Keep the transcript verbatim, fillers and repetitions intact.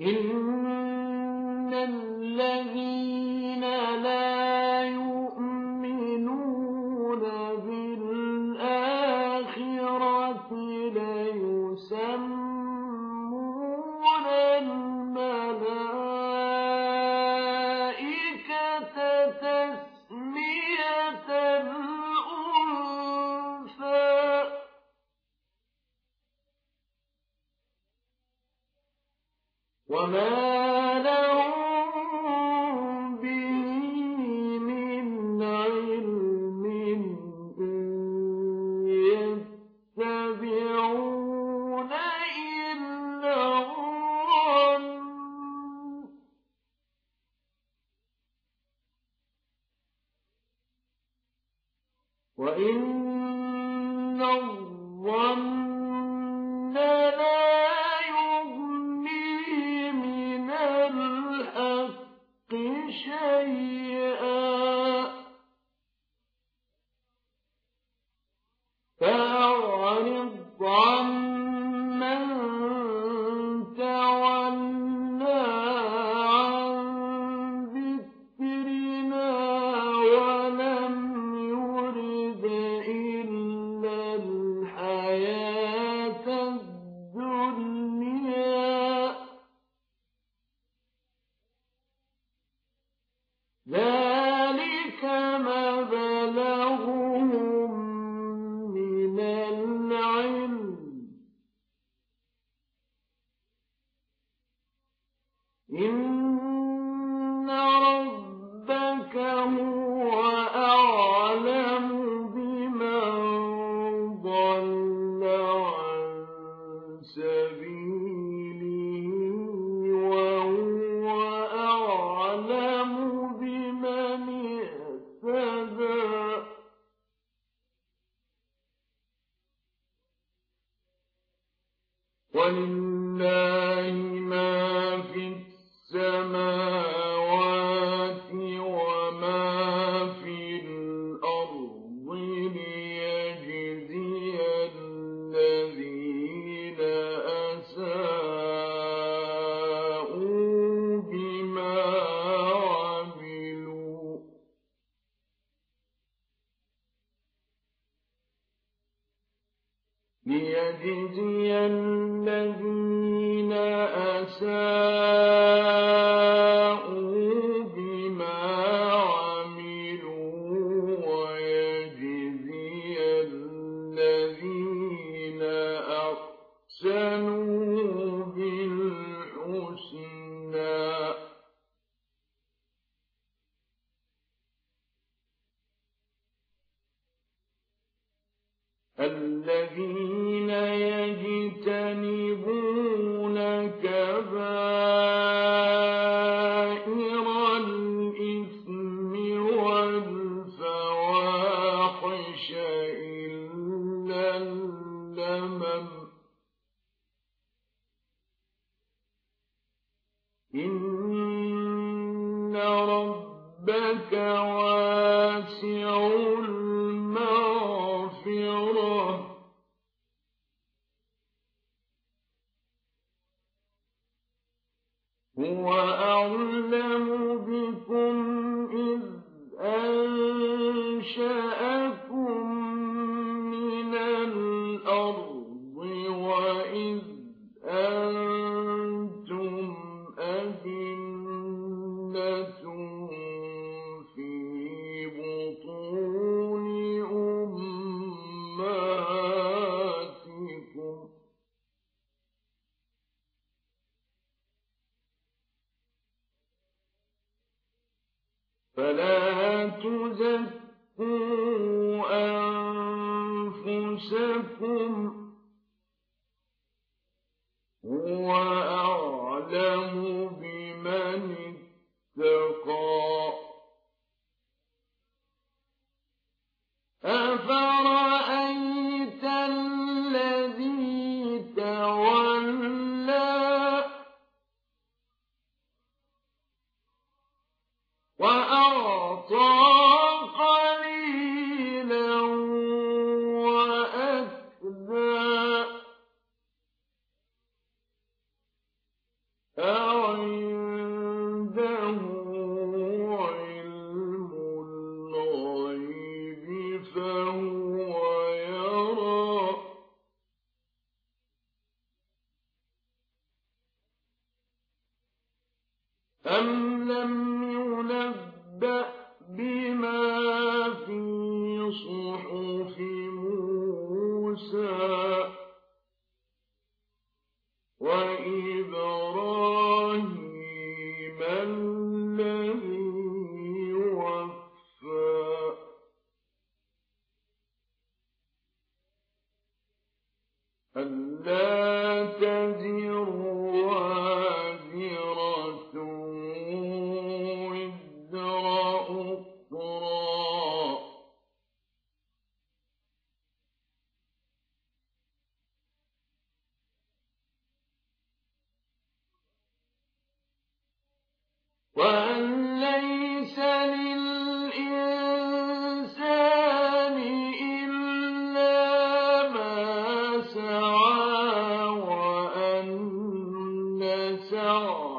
إن الذين لا يؤمنون بالآخرة ليسمون الملائكة تسمية الأنثى وما لهم به من علم إن يتبعون إلا الظن وإن الظن لا يغني من الحق شيئا فأعرض عمن تولى عن ذكرنا ولم يرد إلا الحياة الدنيا ذلك مبلغهم من العلم إن ربك هو أعلم بمن ضل عن سبيله وهو أعلم بمن اهتدى ولله ما في السماوات وما في الأرض ليجزي الذين أساءوا بما عملوا ليجزي الذين أساءوا بما عملوا ويجزي الذين أحسنوا بالحسنى الذين يجتنبون كبائر الإثم والفواحش إلا اللمم إن ربك واسع المغفرة هو أعلم بكم إذ أنشأكم من الأرض وإذ أنتم أجنة في بطون أمهاتكم فلا تزكوا أنفسكم هو أعلم بمن اتقى أفرأيت الذي تولى وأعطى قليلا وأكدى عنده علم الغيب فهو يرى أم لم ينبأ بما في صحف موسى وإبراهيم الذي وفى ألا تزر وازرة وزر أخرى وأن ليس للإنسان إلا ما سعى وأن سعيه